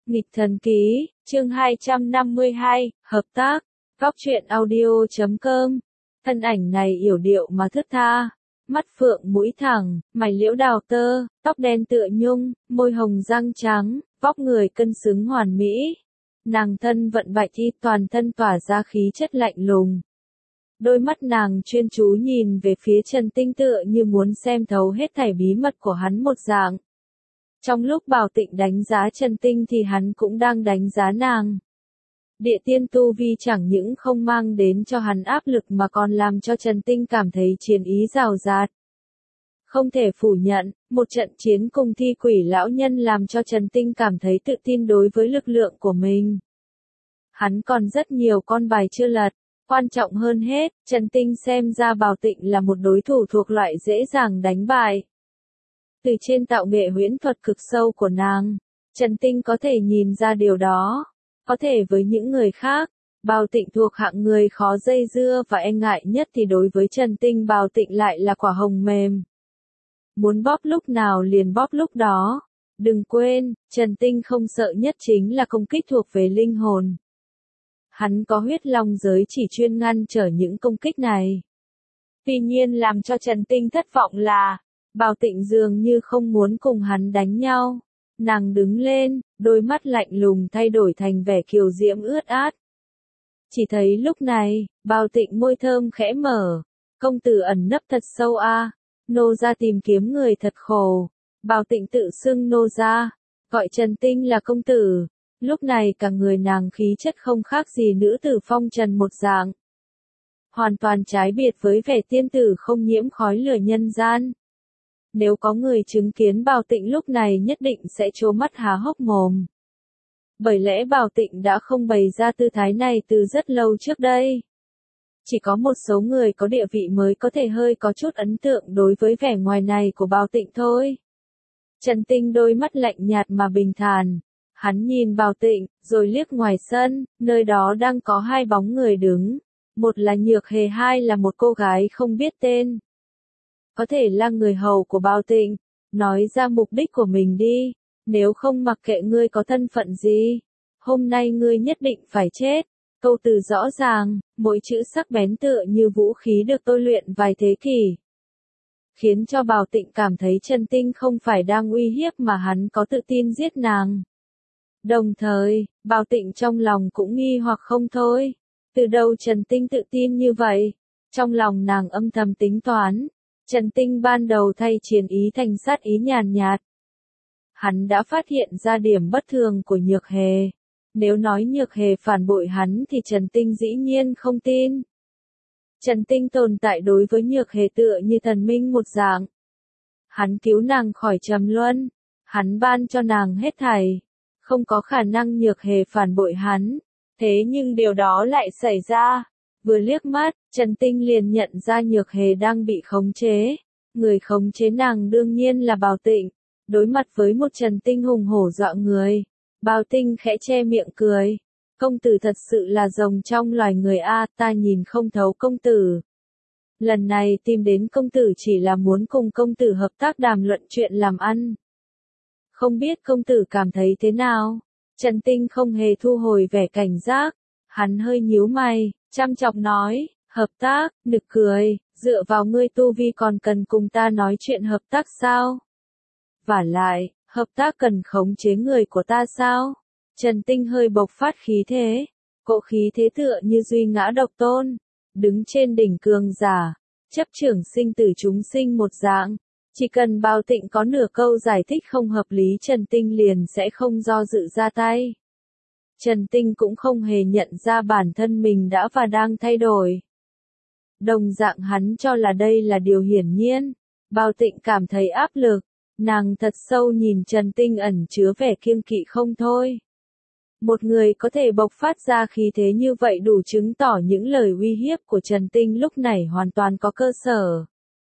Nghịch thần ký, chương 252, hợp tác, góc truyện audio.com. Thân ảnh này yểu điệu mà thướt tha, mắt phượng mũi thẳng, mày liễu đào tơ, tóc đen tựa nhung, môi hồng răng trắng, vóc người cân xứng hoàn mỹ. Nàng thân vận bạch y, toàn thân tỏa ra khí chất lạnh lùng. Đôi mắt nàng chuyên chú nhìn về phía Trần Tinh tựa như muốn xem thấu hết thảy bí mật của hắn một dạng. Trong lúc Bảo Tịnh đánh giá Trần Tinh thì hắn cũng đang đánh giá nàng. Địa tiên tu vi chẳng những không mang đến cho hắn áp lực mà còn làm cho Trần Tinh cảm thấy chiến ý rào rạt. Không thể phủ nhận, một trận chiến cùng thi quỷ lão nhân làm cho Trần Tinh cảm thấy tự tin đối với lực lượng của mình. Hắn còn rất nhiều con bài chưa lật, quan trọng hơn hết, Trần Tinh xem ra Bảo Tịnh là một đối thủ thuộc loại dễ dàng đánh bại. Từ trên tạo nghệ huyễn thuật cực sâu của nàng, Trần Tinh có thể nhìn ra điều đó. Có thể với những người khác, Bảo Tịnh thuộc hạng người khó dây dưa và e ngại nhất thì đối với Trần Tinh Bảo Tịnh lại là quả hồng mềm. Muốn bóp lúc nào liền bóp lúc đó. Đừng quên, Trần Tinh không sợ nhất chính là công kích thuộc về linh hồn. Hắn có huyết long giới chỉ chuyên ngăn trở những công kích này. Tuy nhiên làm cho Trần Tinh thất vọng là, Bảo Tịnh dường như không muốn cùng hắn đánh nhau. Nàng đứng lên, đôi mắt lạnh lùng thay đổi thành vẻ kiều diễm ướt át. Chỉ thấy lúc này, Bảo Tịnh môi thơm khẽ mở. Công tử ẩn nấp thật sâu a, nô gia tìm kiếm người thật khổ. Bảo Tịnh tự xưng nô gia, gọi Trần Tinh là công tử. Lúc này cả người nàng khí chất không khác gì nữ tử phong trần một dạng. Hoàn toàn trái biệt với vẻ tiên tử không nhiễm khói lửa nhân gian. Nếu có người chứng kiến Bảo Tịnh lúc này nhất định sẽ trố mắt há hốc mồm. Bởi lẽ Bảo Tịnh đã không bày ra tư thái này từ rất lâu trước đây. Chỉ có một số người có địa vị mới có thể hơi có chút ấn tượng đối với vẻ ngoài này của Bảo Tịnh thôi. Trần Tinh đôi mắt lạnh nhạt mà bình thản. Hắn nhìn Bảo Tịnh, rồi liếc ngoài sân, nơi đó đang có hai bóng người đứng. Một là Nhược Hề, hai là một cô gái không biết tên. Có thể là người hầu của Bảo Tịnh, nói ra mục đích của mình đi, nếu không mặc kệ ngươi có thân phận gì, hôm nay ngươi nhất định phải chết. Câu từ rõ ràng, mỗi chữ sắc bén tựa như vũ khí được tôi luyện vài thế kỷ. Khiến cho Bảo Tịnh cảm thấy Trần Tinh không phải đang uy hiếp mà hắn có tự tin giết nàng. Đồng thời, Bảo Tịnh trong lòng cũng nghi hoặc không thôi. Từ đâu Trần Tinh tự tin như vậy? Trong lòng nàng âm thầm tính toán. Trần Tinh ban đầu thay chiến ý thành sát ý nhàn nhạt. Hắn đã phát hiện ra điểm bất thường của Nhược Hề. Nếu nói Nhược Hề phản bội hắn thì Trần Tinh dĩ nhiên không tin. Trần Tinh tồn tại đối với Nhược Hề tựa như thần minh một dạng. Hắn cứu nàng khỏi trầm luân. Hắn ban cho nàng hết thảy. Không có khả năng Nhược Hề phản bội hắn. Thế nhưng điều đó lại xảy ra. Vừa liếc mắt, Trần Tinh liền nhận ra Nhược Hề đang bị khống chế. Người khống chế nàng đương nhiên là Bảo Tịnh. Đối mặt với một Trần Tinh hùng hổ dọa người, Bảo Tịnh khẽ che miệng cười. Công tử thật sự là rồng trong loài người a, ta nhìn không thấu công tử. Lần này tìm đến công tử chỉ là muốn cùng công tử hợp tác đàm luận chuyện làm ăn. Không biết công tử cảm thấy thế nào? Trần Tinh không hề thu hồi vẻ cảnh giác. Hắn hơi nhíu mày, chăm chọc nói, hợp tác, nực cười, dựa vào ngươi tu vi còn cần cùng ta nói chuyện hợp tác sao? Vả lại, hợp tác cần khống chế người của ta sao? Trần Tinh hơi bộc phát khí thế, cỗ khí thế tựa như duy ngã độc tôn, đứng trên đỉnh cường giả, chấp trưởng sinh tử chúng sinh một dạng. Chỉ cần Bảo Tịnh có nửa câu giải thích không hợp lý Trần Tinh liền sẽ không do dự ra tay. Trần Tinh cũng không hề nhận ra bản thân mình đã và đang thay đổi. Đồng dạng hắn cho là đây là điều hiển nhiên. Bảo Tịnh cảm thấy áp lực. Nàng thật sâu nhìn Trần Tinh ẩn chứa vẻ kiêng kỵ không thôi. Một người có thể bộc phát ra khí thế như vậy đủ chứng tỏ những lời uy hiếp của Trần Tinh lúc này hoàn toàn có cơ sở.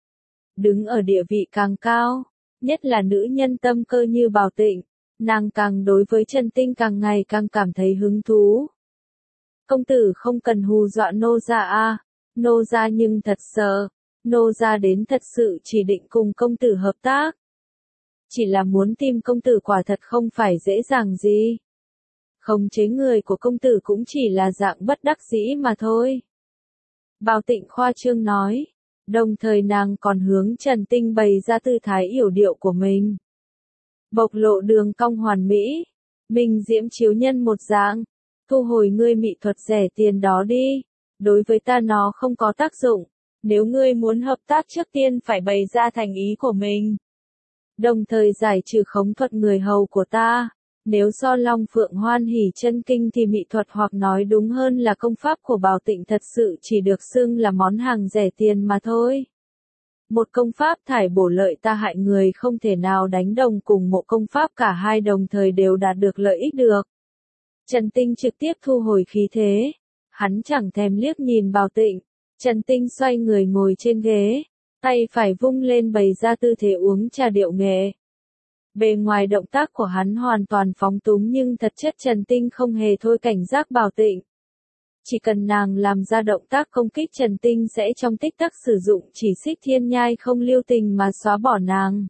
Đứng ở địa vị càng cao, nhất là nữ nhân tâm cơ như Bảo Tịnh, nàng càng đối với Trần Tinh càng ngày càng cảm thấy hứng thú. Công tử không cần hù dọa nô gia a, nô gia nhưng thật sợ, nô gia đến thật sự chỉ định cùng công tử hợp tác. Chỉ là muốn tìm công tử quả thật không phải dễ dàng gì. khống chế người của công tử cũng chỉ là dạng bất đắc dĩ mà thôi. Bào Tịnh khoa trương nói, đồng thời nàng còn hướng Trần Tinh bày ra tư thái yểu điệu của mình. Bộc lộ đường cong hoàn mỹ, mình diễm chiếu nhân một dạng, thu hồi ngươi mỹ thuật rẻ tiền đó đi, đối với ta nó không có tác dụng, nếu ngươi muốn hợp tác trước tiên phải bày ra thành ý của mình. Đồng thời giải trừ khống thuật người hầu của ta, nếu so Long Phượng Hoan Hỷ chân kinh thì mỹ thuật hoặc nói đúng hơn là công pháp của Bào Tịnh thật sự chỉ được xưng là món hàng rẻ tiền mà thôi. Một công pháp thải bổ lợi ta hại người không thể nào đánh đồng cùng một công pháp cả hai đồng thời đều đạt được lợi ích được. Trần Tinh trực tiếp thu hồi khí thế, hắn chẳng thèm liếc nhìn Bào Tịnh, Trần Tinh xoay người ngồi trên ghế, tay phải vung lên bày ra tư thế uống trà điệu nghệ. Bề ngoài động tác của hắn hoàn toàn phóng túng nhưng thật chất Trần Tinh không hề thôi cảnh giác Bào Tịnh. Chỉ cần nàng làm ra động tác công kích Trần Tinh sẽ trong tích tắc sử dụng chỉ xích thiên nhai không lưu tình mà xóa bỏ nàng.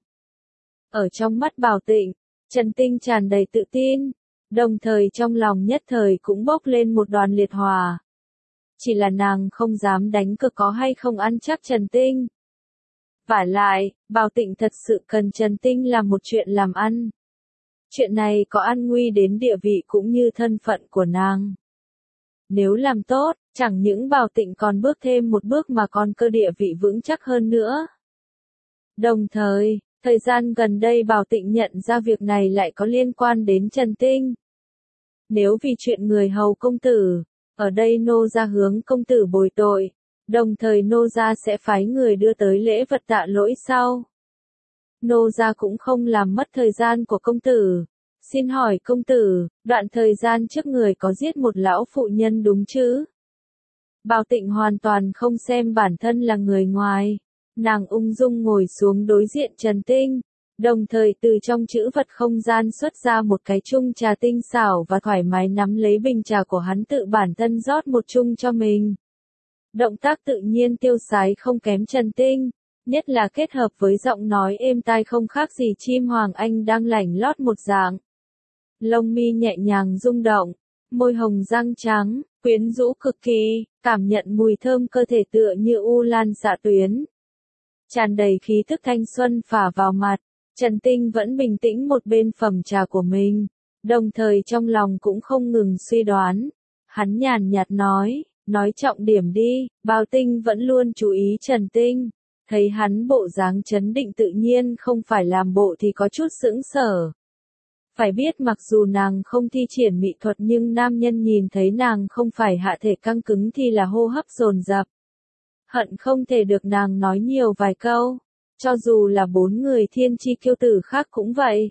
Ở trong mắt Bào Tịnh, Trần Tinh tràn đầy tự tin, đồng thời trong lòng nhất thời cũng bốc lên một đoàn liệt hỏa. Chỉ là nàng không dám đánh cược có hay không ăn chắc Trần Tinh. Vả lại, Bào Tịnh thật sự cần Trần Tinh làm một chuyện làm ăn. Chuyện này có an nguy đến địa vị cũng như thân phận của nàng. Nếu làm tốt, chẳng những Bào Tịnh còn bước thêm một bước mà còn cơ địa vị vững chắc hơn nữa. Đồng thời, thời gian gần đây Bào Tịnh nhận ra việc này lại có liên quan đến Trần Tinh. Nếu vì chuyện người hầu công tử, ở đây nô gia hướng công tử bồi tội, đồng thời nô gia sẽ phái người đưa tới lễ vật tạ lỗi sau. Nô gia cũng không làm mất thời gian của công tử. Xin hỏi công tử, đoạn thời gian trước người có giết một lão phụ nhân đúng chứ? Bào Tịnh hoàn toàn không xem bản thân là người ngoài. Nàng ung dung ngồi xuống đối diện Trần Tinh, đồng thời từ trong chữ vật không gian xuất ra một cái chung trà tinh xảo và thoải mái nắm lấy bình trà của hắn tự bản thân rót một chung cho mình. Động tác tự nhiên tiêu sái không kém Trần Tinh, nhất là kết hợp với giọng nói êm tai không khác gì chim hoàng anh đang lảnh lót một dạng. Lông mi nhẹ nhàng rung động, môi hồng răng trắng, quyến rũ cực kỳ, cảm nhận mùi thơm cơ thể tựa như u lan xạ tuyến. Tràn đầy khí thức thanh xuân phả vào mặt, Trần Tinh vẫn bình tĩnh một bên phẩm trà của mình, đồng thời trong lòng cũng không ngừng suy đoán. Hắn nhàn nhạt nói trọng điểm đi, Bào Tinh vẫn luôn chú ý Trần Tinh, thấy hắn bộ dáng trấn định tự nhiên không phải làm bộ thì có chút sững sờ. Phải biết mặc dù nàng không thi triển mỹ thuật nhưng nam nhân nhìn thấy nàng không phải hạ thể căng cứng thì là hô hấp dồn dập. Hận không thể được nàng nói nhiều vài câu, cho dù là 4 người thiên chi kiêu tử khác cũng vậy.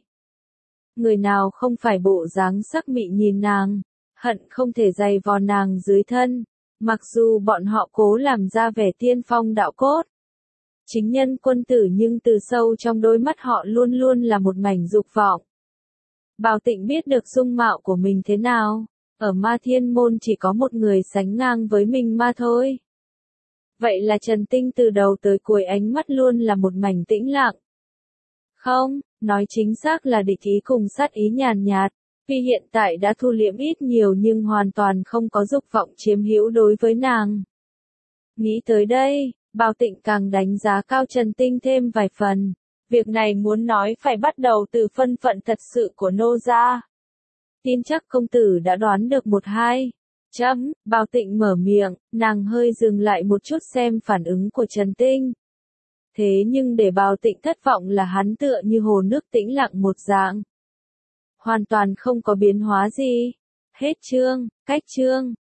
Người nào không phải bộ dáng sắc mị nhìn nàng, hận không thể giày vò nàng dưới thân, mặc dù bọn họ cố làm ra vẻ tiên phong đạo cốt. Chính nhân quân tử nhưng từ sâu trong đôi mắt họ luôn luôn là một mảnh dục vọng. Bào Tịnh biết được dung mạo của mình thế nào, ở Ma Thiên Môn chỉ có một người sánh ngang với mình mà thôi. Vậy là Trần Tinh từ đầu tới cuối ánh mắt luôn là một mảnh tĩnh lặng. Không, nói chính xác là địch ý cùng sát ý nhàn nhạt, vì hiện tại đã thu liễm ít nhiều nhưng hoàn toàn không có dục vọng chiếm hữu đối với nàng. Nghĩ tới đây, Bào Tịnh càng đánh giá cao Trần Tinh thêm vài phần. Việc này muốn nói phải bắt đầu từ thân phận thật sự của nô gia. Tin chắc công tử đã đoán được một hai. Bào Tịnh mở miệng, nàng hơi dừng lại một chút xem phản ứng của Trần Tinh. Thế nhưng để Bào Tịnh thất vọng là hắn tựa như hồ nước tĩnh lặng một dạng. Hoàn toàn không có biến hóa gì. Hết chương, cách chương.